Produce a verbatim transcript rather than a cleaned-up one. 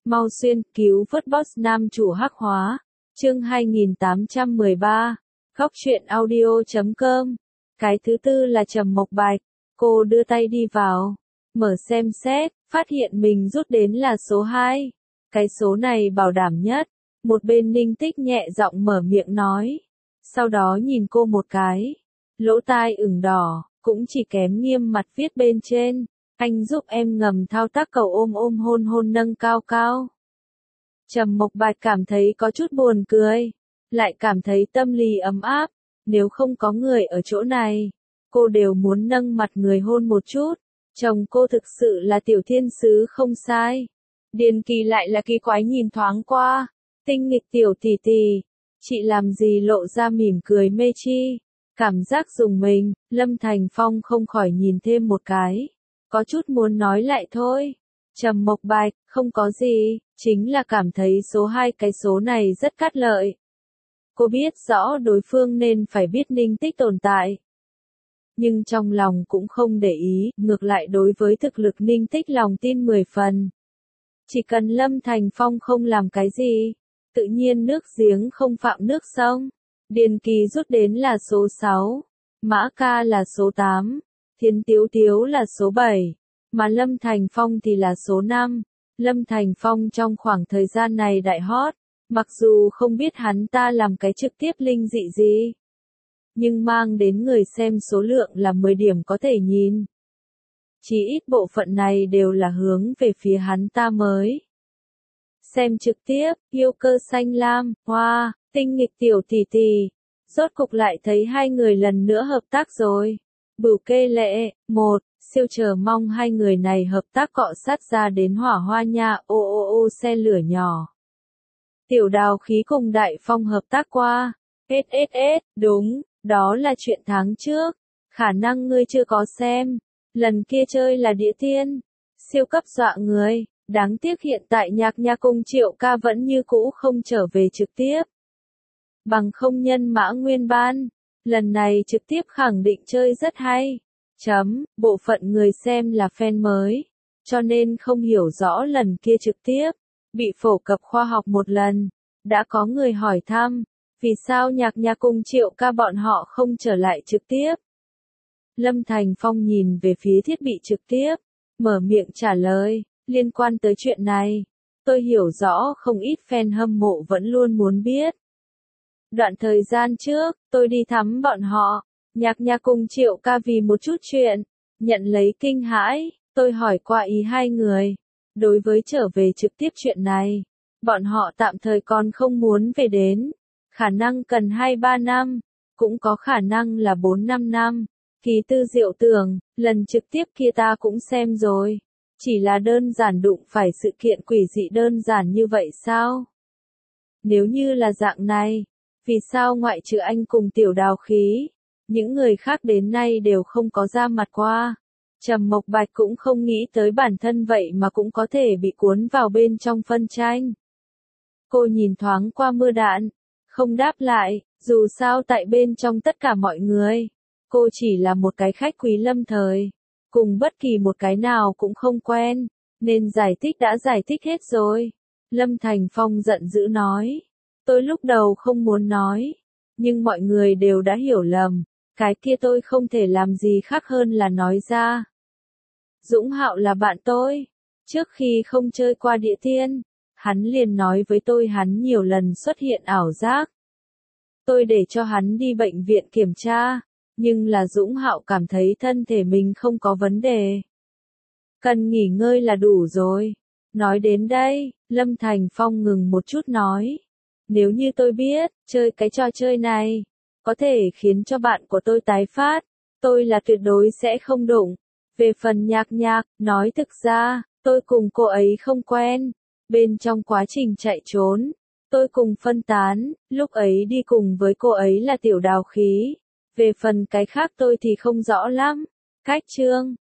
Mau xuyên, cứu vớt boss nam chủ hắc hóa. Chương hai nghìn tám trăm mười ba. Góc truyện audio chấm com. Cái thứ tư là Trầm Mộc Bạch. Cô đưa tay đi vào, mở xem xét, phát hiện mình rút đến là số hai. Cái số này bảo đảm nhất. Một bên Ninh Tích nhẹ giọng mở miệng nói. Sau đó nhìn cô một cái. Lỗ tai ửng đỏ, cũng chỉ kém nghiêm mặt viết bên trên. Anh giúp em ngầm thao tác cầu ôm ôm hôn hôn nâng cao cao. Trầm Mộc Bạch cảm thấy có chút buồn cười, lại cảm thấy tâm lý ấm áp. Nếu không có người ở chỗ này, cô đều muốn nâng mặt người hôn một chút. Chồng cô thực sự là tiểu thiên sứ không sai. Điền Kỳ lại là kỳ quái nhìn thoáng qua. Tinh nghịch tiểu tỷ tỷ, chị làm gì lộ ra mỉm cười mê chi. Cảm giác dùng mình, Lâm Thành Phong không khỏi nhìn thêm một cái. Có chút muốn nói lại thôi. Trầm Mộc Bạch, không có gì, chính là cảm thấy số hai cái số này rất cát lợi. Cô biết rõ đối phương nên phải biết Ninh Tích tồn tại. Nhưng trong lòng cũng không để ý, ngược lại đối với thực lực Ninh Tích lòng tin mười phần. Chỉ cần Lâm Thành Phong không làm cái gì, tự nhiên nước giếng không phạm nước sông. Điền Kỳ rút đến là số sáu, Mã Ca là số tám, Thiến Tiếu Tiếu là số bảy, mà Lâm Thành Phong thì là số năm. Lâm Thành Phong trong khoảng thời gian này đại hot, mặc dù không biết hắn ta làm cái trực tiếp linh dị gì, nhưng mang đến người xem số lượng là mười điểm có thể nhìn. Chỉ ít bộ phận này đều là hướng về phía hắn ta mới. Xem trực tiếp, yêu cơ xanh lam, hoa, tinh nghịch tiểu tỷ tỷ. Rốt cục lại thấy hai người lần nữa hợp tác rồi. Bửu Kê Lệ, một, siêu chờ mong hai người này hợp tác cọ sát ra đến hỏa hoa nha, ô ô ô xe lửa nhỏ. Tiểu Đào Khí cùng Đại Phong hợp tác qua. ét ét ét, đúng, đó là chuyện tháng trước. Khả năng ngươi chưa có xem. Lần kia chơi là Địa Tiên. Siêu cấp dọa người. Đáng tiếc hiện tại Nhạc Nha cùng Triệu Ca vẫn như cũ không trở về trực tiếp. Bằng không nhân mã nguyên ban. Lần này trực tiếp khẳng định chơi rất hay. Chấm, bộ phận người xem là fan mới. Cho nên không hiểu rõ lần kia trực tiếp. Bị phổ cập khoa học một lần. Đã có người hỏi thăm. Vì sao Nhạc Nha cùng Triệu Ca bọn họ không trở lại trực tiếp? Lâm Thành Phong nhìn về phía thiết bị trực tiếp. Mở miệng trả lời. Liên quan tới chuyện này, tôi hiểu rõ không ít fan hâm mộ vẫn luôn muốn biết. Đoạn thời gian trước, tôi đi thăm bọn họ, Nhạc Nha cùng Triệu Ca vì một chút chuyện, nhận lấy kinh hãi, tôi hỏi qua ý hai người. Đối với trở về trực tiếp chuyện này, bọn họ tạm thời còn không muốn về đến, khả năng cần hai ba năm, cũng có khả năng là bốn năm năm. Kỳ Tư Diệu tưởng, lần trực tiếp kia ta cũng xem rồi. Chỉ là đơn giản đụng phải sự kiện quỷ dị đơn giản như vậy sao? Nếu như là dạng này, vì sao ngoại trừ anh cùng Tiểu Đào Khí, những người khác đến nay đều không có ra mặt qua? Trầm Mộc Bạch cũng không nghĩ tới bản thân vậy mà cũng có thể bị cuốn vào bên trong phân tranh. Cô nhìn thoáng qua Mưa Đạn, không đáp lại, dù sao tại bên trong tất cả mọi người, cô chỉ là một cái khách quý lâm thời. Cùng bất kỳ một cái nào cũng không quen, nên giải thích đã giải thích hết rồi. Lâm Thành Phong giận dữ nói. Tôi lúc đầu không muốn nói, nhưng mọi người đều đã hiểu lầm, cái kia tôi không thể làm gì khác hơn là nói ra. Dũng Hạo là bạn tôi, trước khi không chơi qua Địa Tiên, hắn liền nói với tôi hắn nhiều lần xuất hiện ảo giác. Tôi để cho hắn đi bệnh viện kiểm tra. Nhưng là Dũng Hạo cảm thấy thân thể mình không có vấn đề. Cần nghỉ ngơi là đủ rồi. Nói đến đây, Lâm Thành Phong ngừng một chút nói. Nếu như tôi biết, chơi cái trò chơi này, có thể khiến cho bạn của tôi tái phát, tôi là tuyệt đối sẽ không đụng. Về phần Nhạc Nhạc, nói thực ra, tôi cùng cô ấy không quen. Bên trong quá trình chạy trốn, tôi cùng phân tán, lúc ấy đi cùng với cô ấy là Tiểu Đào Khí. Về phần cái khác tôi thì không rõ lắm. Cách chương